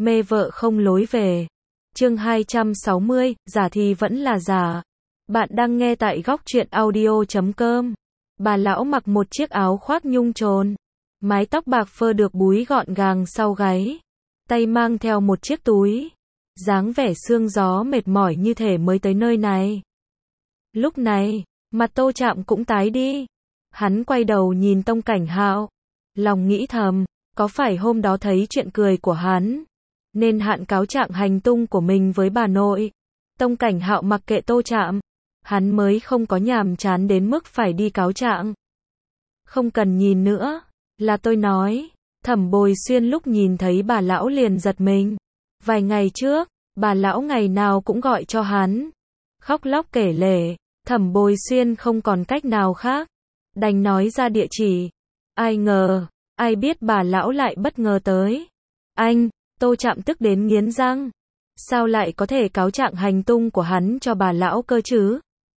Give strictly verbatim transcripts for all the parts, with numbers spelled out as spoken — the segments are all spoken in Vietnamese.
mê vợ không lối về. Chương hai trăm sáu mươi, giả thì vẫn là giả. Bạn đang nghe tại góc truyện audio chấm com. Bà lão mặc một chiếc áo khoác nhung trồn, mái tóc bạc phơ được búi gọn gàng sau gáy, tay mang theo một chiếc túi, dáng vẻ sương gió mệt mỏi như thể mới tới nơi này. Lúc này, mặt Tô Trạm cũng tái đi. Hắn quay đầu nhìn Tông Cảnh Hạo, lòng nghĩ thầm, có phải hôm đó thấy chuyện cười của hắn, nên hạn cáo trạng hành tung của mình với bà nội. Tông Cảnh Hạo mặc kệ Tô Trạm, hắn mới không có nhàm chán đến mức phải đi cáo trạng. Không cần nhìn nữa, là tôi nói. Thẩm Bồi Xuyên lúc nhìn thấy bà lão liền giật mình. Vài ngày trước, bà lão ngày nào cũng gọi cho hắn, khóc lóc kể lể. Thẩm Bồi Xuyên không còn cách nào khác, đành nói ra địa chỉ. Ai ngờ, ai biết bà lão lại bất ngờ tới. Anh, Tô Trạm tức đến nghiến răng. Sao lại có thể cáo trạng hành tung của hắn cho bà lão cơ chứ?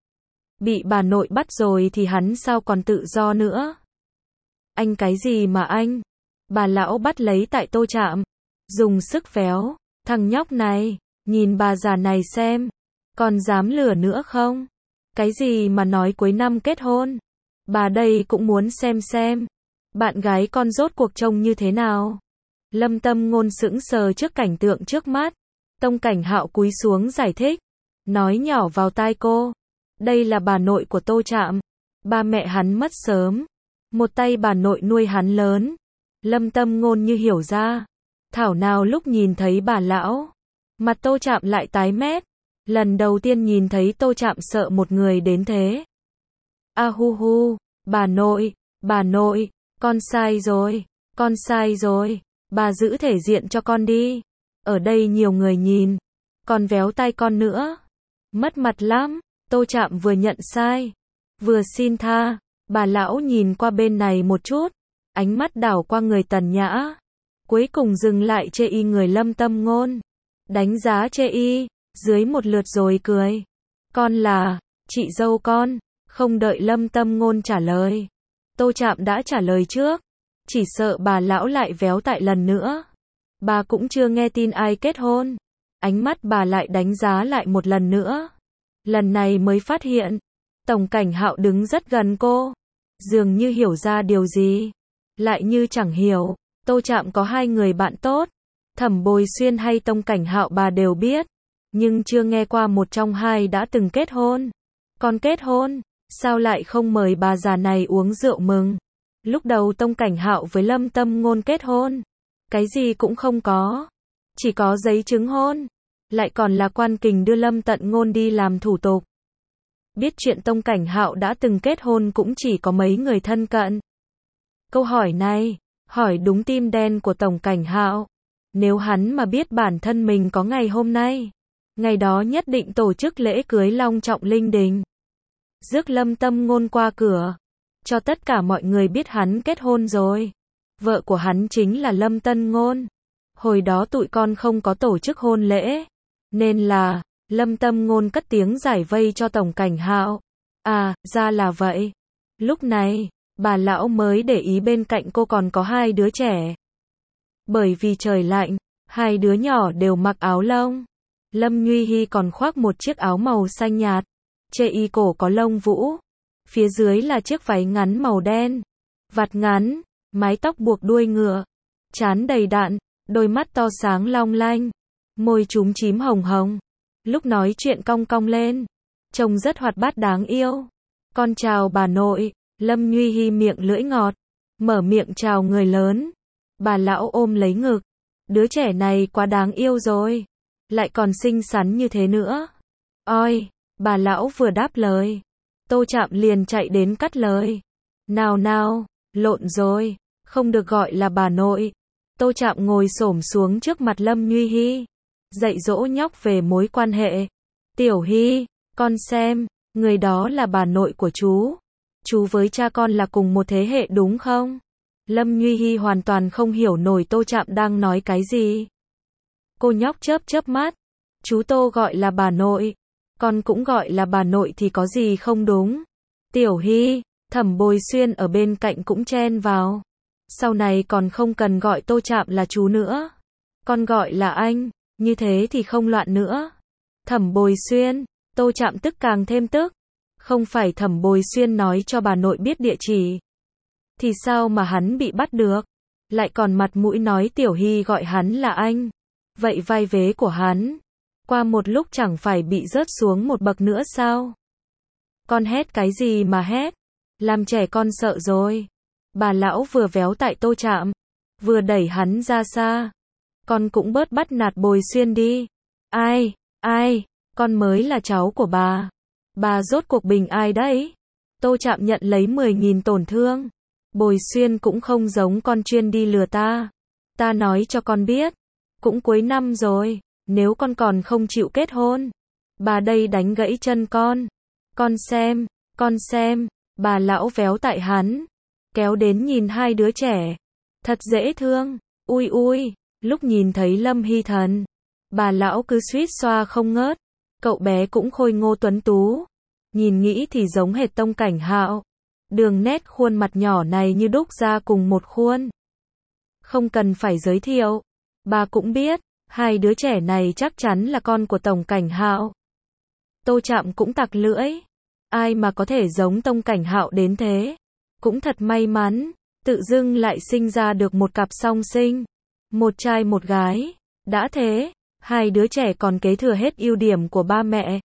Bị bà nội bắt rồi thì hắn sao còn tự do nữa? Anh cái gì mà anh? Bà lão bắt lấy tại Tô Trạm, dùng sức véo. Thằng nhóc này, nhìn bà già này xem, còn dám lừa nữa không? Cái gì mà nói cuối năm kết hôn? Bà đây cũng muốn xem xem, bạn gái con rốt cuộc trông như thế nào? Lâm Tâm Ngôn sững sờ trước cảnh tượng trước mắt. Tông Cảnh Hạo cúi xuống giải thích, nói nhỏ vào tai cô. Đây là bà nội của Tô Trạm. Ba mẹ hắn mất sớm, một tay bà nội nuôi hắn lớn. Lâm Tâm Ngôn như hiểu ra. Thảo nào lúc nhìn thấy bà lão, mặt Tô Trạm lại tái mét. Lần đầu tiên nhìn thấy Tô Trạm sợ một người đến thế. A hu hu, bà nội, bà nội, con sai rồi, con sai rồi, bà giữ thể diện cho con đi. Ở đây nhiều người nhìn, còn véo tay con nữa. Mất mặt lắm. Tô Trạm vừa nhận sai, vừa xin tha. Bà lão nhìn qua bên này một chút, ánh mắt đảo qua người Tần Nhã, cuối cùng dừng lại chê y người Lâm Tâm Ngôn. Đánh giá chê y, dưới một lượt rồi cười. Con là, chị dâu con. Không đợi Lâm Tâm Ngôn trả lời, Tô Trạm đã trả lời trước. Chỉ sợ bà lão lại véo tại lần nữa. Bà cũng chưa nghe tin ai kết hôn. Ánh mắt bà lại đánh giá lại một lần nữa. Lần này mới phát hiện, Tổng Cảnh Hạo đứng rất gần cô, dường như hiểu ra điều gì, lại như chẳng hiểu. Tô Trạm có hai người bạn tốt, Thẩm Bồi Xuyên hay Tông Cảnh Hạo bà đều biết, nhưng chưa nghe qua một trong hai đã từng kết hôn. Còn kết hôn, sao lại không mời bà già này uống rượu mừng? Lúc đầu Tông Cảnh Hạo với Lâm Tâm Ngôn kết hôn, cái gì cũng không có, chỉ có giấy chứng hôn, lại còn là quan kình đưa Lâm Tận Ngôn đi làm thủ tục. Biết chuyện Tông Cảnh Hạo đã từng kết hôn cũng chỉ có mấy người thân cận. Câu hỏi này, hỏi đúng tim đen của Tổng Cảnh Hạo. Nếu hắn mà biết bản thân mình có ngày hôm nay, ngày đó nhất định tổ chức lễ cưới long trọng linh đình, rước Lâm Tâm Ngôn qua cửa, cho tất cả mọi người biết hắn kết hôn rồi. Vợ của hắn chính là Lâm Tân Ngôn. Hồi đó tụi con không có tổ chức hôn lễ, nên là, Lâm Tâm Ngôn cất tiếng giải vây cho Tổng Cảnh Hạo. À, ra là vậy. Lúc này, bà lão mới để ý bên cạnh cô còn có hai đứa trẻ. Bởi vì trời lạnh, hai đứa nhỏ đều mặc áo lông. Lâm Nhuy Hi còn khoác một chiếc áo màu xanh nhạt, chê y cổ có lông vũ. Phía dưới là chiếc váy ngắn màu đen, vạt ngắn, mái tóc buộc đuôi ngựa, trán đầy đặn, đôi mắt to sáng long lanh, môi chúm chím hồng hồng. Lúc nói chuyện cong cong lên, trông rất hoạt bát đáng yêu. Con chào bà nội. Lâm Nhuy Hi miệng lưỡi ngọt, mở miệng chào người lớn. Bà lão ôm lấy ngực. Đứa trẻ này quá đáng yêu rồi, lại còn xinh xắn như thế nữa. Oi, bà lão vừa đáp lời, Tô Trạm liền chạy đến cắt lời. Nào nào, lộn rồi, không được gọi là bà nội. Tô Trạm ngồi xổm xuống trước mặt Lâm Nhuy Hi, dạy dỗ nhóc về mối quan hệ. Tiểu Hi, con xem, người đó là bà nội của chú. Chú với cha con là cùng một thế hệ đúng không? Lâm Nhuy Hi hoàn toàn không hiểu nổi Tô Trạm đang nói cái gì. Cô nhóc chớp chớp mắt. Chú Tô gọi là bà nội, con cũng gọi là bà nội thì có gì không đúng? Tiểu Hi, Thẩm Bồi Xuyên ở bên cạnh cũng chen vào. Sau này còn không cần gọi Tô Trạm là chú nữa. Con gọi là anh, như thế thì không loạn nữa. Thẩm Bồi Xuyên, Tô Trạm tức càng thêm tức. Không phải Thẩm Bồi Xuyên nói cho bà nội biết địa chỉ. Thì sao mà hắn bị bắt được? Lại còn mặt mũi nói Tiểu Hy gọi hắn là anh. Vậy vai vế của hắn, qua một lúc chẳng phải bị rớt xuống một bậc nữa sao? Con hét cái gì mà hét? Làm trẻ con sợ rồi. Bà lão vừa véo tại Tô Trạm, vừa đẩy hắn ra xa. Con cũng bớt bắt nạt Bồi Xuyên đi. Ai, ai, con mới là cháu của bà. Bà rốt cuộc bình ai đấy? Tô Trạm nhận lấy mười nghìn tổn thương. Bồi Xuyên cũng không giống con chuyên đi lừa ta. Ta nói cho con biết, cũng cuối năm rồi, nếu con còn không chịu kết hôn, bà đây đánh gãy chân con. Con xem, con xem, bà lão véo tại hắn, kéo đến nhìn hai đứa trẻ. Thật dễ thương, ui ui, lúc nhìn thấy Lâm Hy Thần, bà lão cứ suýt xoa không ngớt. Cậu bé cũng khôi ngô tuấn tú, nhìn nghĩ thì giống hệt Tông Cảnh Hạo. Đường nét khuôn mặt nhỏ này như đúc ra cùng một khuôn. Không cần phải giới thiệu, bà cũng biết, hai đứa trẻ này chắc chắn là con của Tổng Cảnh Hạo. Tô Trạm cũng tặc lưỡi, ai mà có thể giống Tông Cảnh Hạo đến thế. Cũng thật may mắn, tự dưng lại sinh ra được một cặp song sinh, một trai một gái. Đã thế, hai đứa trẻ còn kế thừa hết ưu điểm của ba mẹ.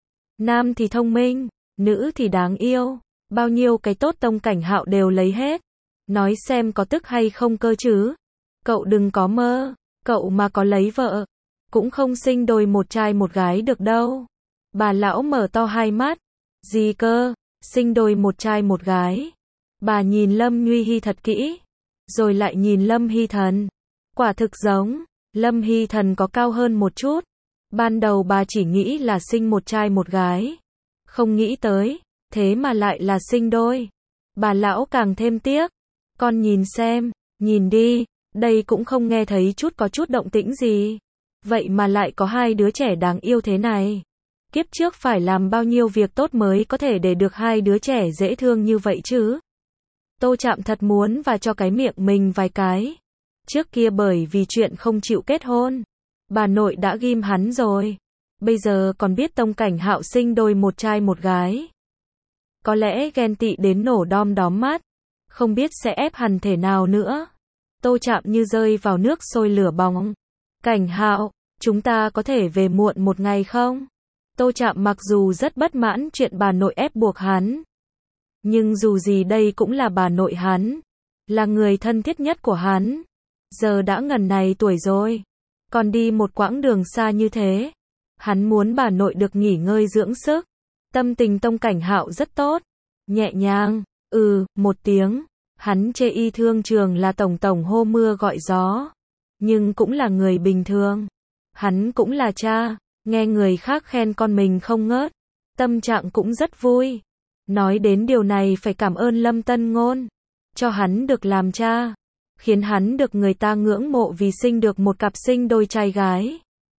Nam thì thông minh, nữ thì đáng yêu. Bao nhiêu cái tốt Tông Cảnh Hạo đều lấy hết. Nói xem có tức hay không cơ chứ. Cậu đừng có mơ, cậu mà có lấy vợ, cũng không sinh đôi một trai một gái được đâu. Bà lão mở to hai mắt. Gì cơ, sinh đôi một trai một gái. Bà nhìn Lâm Nguy Hi thật kỹ, rồi lại nhìn Lâm Hy Thần. Quả thực giống, Lâm Hy Thần có cao hơn một chút. Ban đầu bà chỉ nghĩ là sinh một trai một gái, không nghĩ tới, thế mà lại là sinh đôi. Bà lão càng thêm tiếc. Con nhìn xem, nhìn đi, đây cũng không nghe thấy chút có chút động tĩnh gì. Vậy mà lại có hai đứa trẻ đáng yêu thế này. Kiếp trước phải làm bao nhiêu việc tốt mới có thể để được hai đứa trẻ dễ thương như vậy chứ. Tô Trạm thật muốn và cho cái miệng mình vài cái. Trước kia bởi vì chuyện không chịu kết hôn, bà nội đã ghim hắn rồi. Bây giờ còn biết Tông Cảnh Hạo sinh đôi một trai một gái. Có lẽ ghen tị đến nổ đom đóm mắt. Không biết sẽ ép hằn thể nào nữa. Tô Trạm như rơi vào nước sôi lửa bỏng. Cảnh Hạo, chúng ta có thể về muộn một ngày không? Tô Trạm mặc dù rất bất mãn chuyện bà nội ép buộc hắn, nhưng dù gì đây cũng là bà nội hắn, là người thân thiết nhất của hắn. Giờ đã ngần này tuổi rồi, còn đi một quãng đường xa như thế. Hắn muốn bà nội được nghỉ ngơi dưỡng sức. Tâm tình Tông Cảnh Hạo rất tốt, nhẹ nhàng, ừ, một tiếng. Hắn chê Y Thương Trường là tổng tổng hô mưa gọi gió, nhưng cũng là người bình thường. Hắn cũng là cha, nghe người khác khen con mình không ngớt, tâm trạng cũng rất vui. Nói đến điều này phải cảm ơn Lâm Tân Ngôn, cho hắn được làm cha, khiến hắn được người ta ngưỡng mộ vì sinh được một cặp sinh đôi trai gái.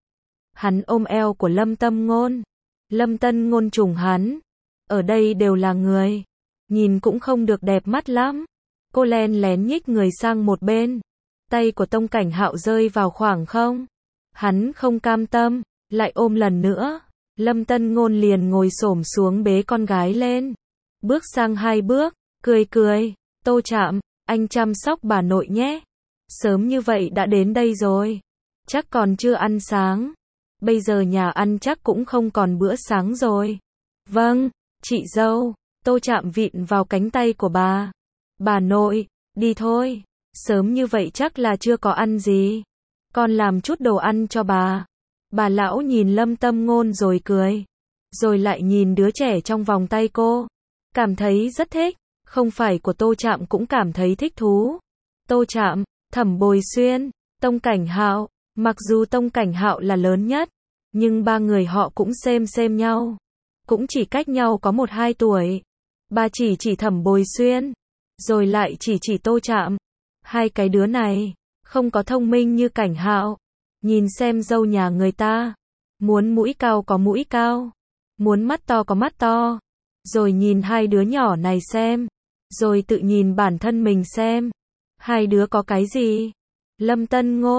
Hắn ôm eo của Lâm Tân Ngôn, Lâm Tân Ngôn trùng hắn. Ở đây đều là người, nhìn cũng không được đẹp mắt lắm. Cô len lén nhích người sang một bên, tay của Tông Cảnh Hạo rơi vào khoảng không. Hắn không cam tâm, lại ôm lần nữa. Lâm Tân Ngôn liền ngồi xổm xuống bế con gái lên, bước sang hai bước, cười cười. Tô Trạm, anh chăm sóc bà nội nhé. Sớm như vậy đã đến đây rồi, chắc còn chưa ăn sáng. Bây giờ nhà ăn chắc cũng không còn bữa sáng rồi. Vâng, chị dâu. Tô Trạm vịn vào cánh tay của bà. Bà nội, đi thôi. Sớm như vậy chắc là chưa có ăn gì. Con làm chút đồ ăn cho bà. Bà lão nhìn Lâm Tâm Ngôn rồi cười. Rồi lại nhìn đứa trẻ trong vòng tay cô. Cảm thấy rất thích. Không phải của Tô Trạm cũng cảm thấy thích thú. Tô Trạm, Thẩm Bồi Xuyên, Tông Cảnh Hạo. Mặc dù Tông Cảnh Hạo là lớn nhất, nhưng ba người họ cũng xem xem nhau. Cũng chỉ cách nhau có một hai tuổi. Bà chỉ chỉ Thẩm Bồi Xuyên, rồi lại chỉ chỉ Tô Trạm. Hai cái đứa này, không có thông minh như Cảnh Hạo. Nhìn xem dâu nhà người ta, muốn mũi cao có mũi cao, muốn mắt to có mắt to. Rồi nhìn hai đứa nhỏ này xem, rồi tự nhìn bản thân mình xem. Hai đứa có cái gì? Lâm Tân Ngôn,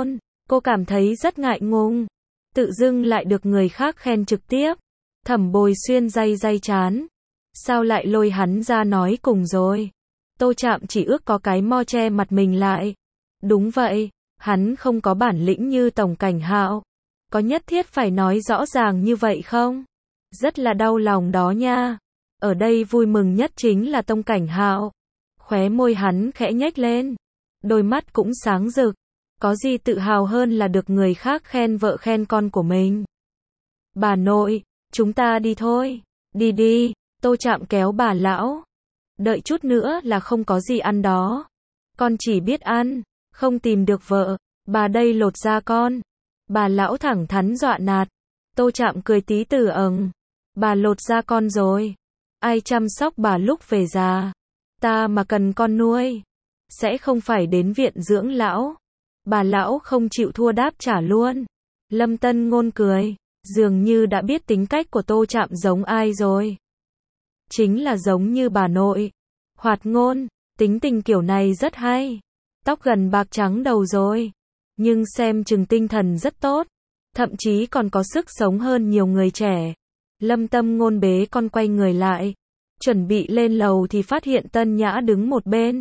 Cô cảm thấy rất ngại ngùng. Tự dưng lại được người khác khen trực tiếp. Thẩm Bồi Xuyên day day chán. Sao lại lôi hắn ra nói cùng rồi? Tô Trạm chỉ ước có cái mo che mặt mình lại. Đúng vậy, hắn không có bản lĩnh như Tổng Cảnh Hạo. Có nhất thiết phải nói rõ ràng như vậy không? Rất là đau lòng đó nha. Ở đây vui mừng nhất chính là Tông Cảnh Hạo. Khóe môi hắn khẽ nhếch lên. Đôi mắt cũng sáng rực. Có gì tự hào hơn là được người khác khen vợ khen con của mình. Bà nội, chúng ta đi thôi. Đi đi, Tô Trạm kéo bà lão. Đợi chút nữa là không có gì ăn đó. Con chỉ biết ăn, không tìm được vợ. Bà đây lột da con. Bà lão thẳng thắn dọa nạt. Tô Trạm cười tí từ ầng. Bà lột da con rồi. Ai chăm sóc bà lúc về già? Ta mà cần con nuôi. Sẽ không phải đến viện dưỡng lão. Bà lão không chịu thua đáp trả luôn. Lâm Tân Ngôn cười. Dường như đã biết tính cách của Tô Trạm giống ai rồi. Chính là giống như bà nội. Hoạt ngôn, tính tình kiểu này rất hay. Tóc gần bạc trắng đầu rồi. Nhưng xem chừng tinh thần rất tốt. Thậm chí còn có sức sống hơn nhiều người trẻ. Lâm Tâm Ngôn bế con quay người lại. Chuẩn bị lên lầu thì phát hiện Tân Nhã đứng một bên.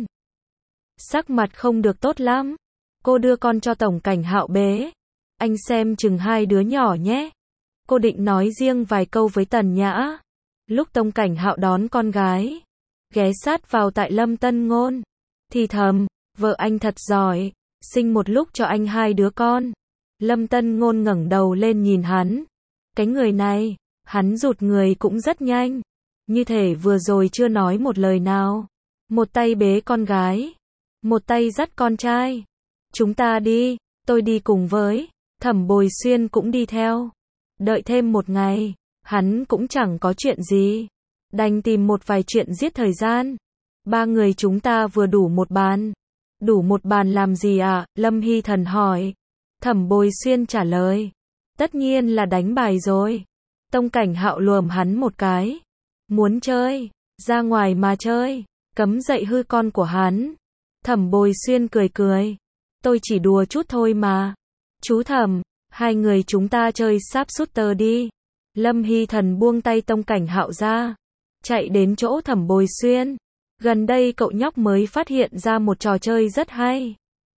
Sắc mặt không được tốt lắm. Cô đưa con cho Tổng Cảnh Hạo bế. Anh xem chừng hai đứa nhỏ nhé. Cô định nói riêng vài câu với Tần Nhã. Lúc Tổng Cảnh Hạo đón con gái, ghé sát vào tại Lâm Tân Ngôn, thì thầm, vợ anh thật giỏi, sinh một lúc cho anh hai đứa con. Lâm Tân Ngôn ngẩng đầu lên nhìn hắn. Cái người này, hắn rụt người cũng rất nhanh. Như thể vừa rồi chưa nói một lời nào. Một tay bế con gái, một tay dắt con trai. Chúng ta đi, tôi đi cùng với. Thẩm Bồi Xuyên cũng đi theo. Đợi thêm một ngày, hắn cũng chẳng có chuyện gì. Đành tìm một vài chuyện giết thời gian. Ba người chúng ta vừa đủ một bàn. Đủ một bàn làm gì ạ? À? Lâm Hy Thần hỏi. Thẩm Bồi Xuyên trả lời. Tất nhiên là đánh bài rồi. Tông Cảnh Hạo lườm hắn một cái. Muốn chơi, ra ngoài mà chơi. Cấm dậy hư con của hắn. Thẩm Bồi Xuyên cười cười. Tôi chỉ đùa chút thôi mà. Chú Thẩm, hai người chúng ta chơi sáp shooter đi. Lâm Hy Thần buông tay Tông Cảnh Hạo ra. Chạy đến chỗ Thẩm Bồi Xuyên. Gần đây cậu nhóc mới phát hiện ra một trò chơi rất hay.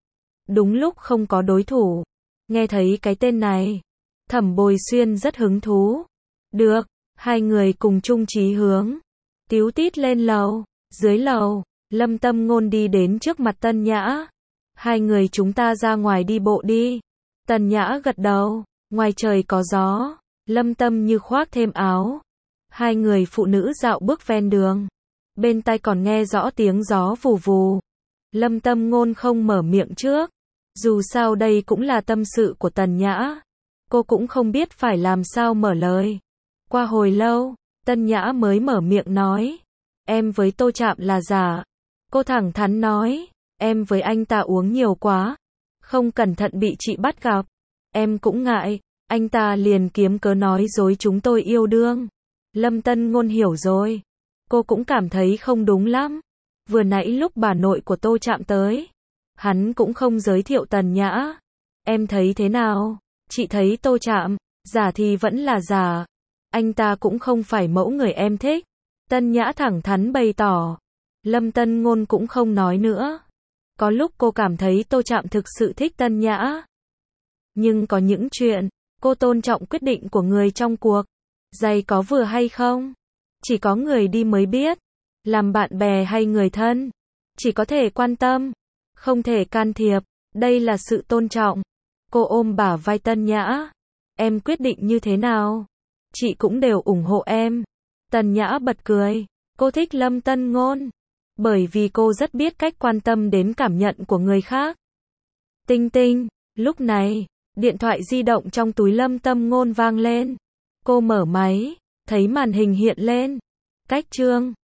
Đúng lúc không có đối thủ. Nghe thấy cái tên này, Thẩm Bồi Xuyên rất hứng thú. Được, hai người cùng chung chí hướng. Tíu tít lên lầu. Dưới lầu, Lâm Tâm Ngôn đi đến trước mặt Tân Nhã. Hai người chúng ta ra ngoài đi bộ đi. Tần Nhã gật đầu. Ngoài trời có gió. Lâm Tâm như khoác thêm áo. Hai người phụ nữ dạo bước ven đường. Bên tai còn nghe rõ tiếng gió vù vù. Lâm Tâm Ngôn không mở miệng trước. Dù sao đây cũng là tâm sự của Tần Nhã. Cô cũng không biết phải làm sao mở lời. Qua hồi lâu, Tân Nhã mới mở miệng nói. Em với Tô Trạm là giả. Cô thẳng thắn nói. Em với anh ta uống nhiều quá. Không cẩn thận bị chị bắt gặp. Em cũng ngại. Anh ta liền kiếm cớ nói dối chúng tôi yêu đương. Lâm Tân Ngôn hiểu rồi. Cô cũng cảm thấy không đúng lắm. Vừa nãy lúc bà nội của Tô Trạm tới, hắn cũng không giới thiệu Tần Nhã. Em thấy thế nào? Chị thấy Tô Trạm, giả thì vẫn là giả. Anh ta cũng không phải mẫu người em thích. Tân Nhã thẳng thắn bày tỏ. Lâm Tân Ngôn cũng không nói nữa. Có lúc cô cảm thấy Tô Trạm thực sự thích Tân Nhã. Nhưng có những chuyện, cô tôn trọng quyết định của người trong cuộc. Giày có vừa hay không? Chỉ có người đi mới biết. Làm bạn bè hay người thân, chỉ có thể quan tâm, không thể can thiệp. Đây là sự tôn trọng. Cô ôm bả vai Tân Nhã. Em quyết định như thế nào? Chị cũng đều ủng hộ em. Tần Nhã bật cười. Cô thích Lâm Tân Ngôn. Bởi vì cô rất biết cách quan tâm đến cảm nhận của người khác. Tinh tinh. Lúc này, điện thoại di động trong túi Lâm Tâm Ngôn vang lên. Cô mở máy, thấy màn hình hiện lên. Cách chương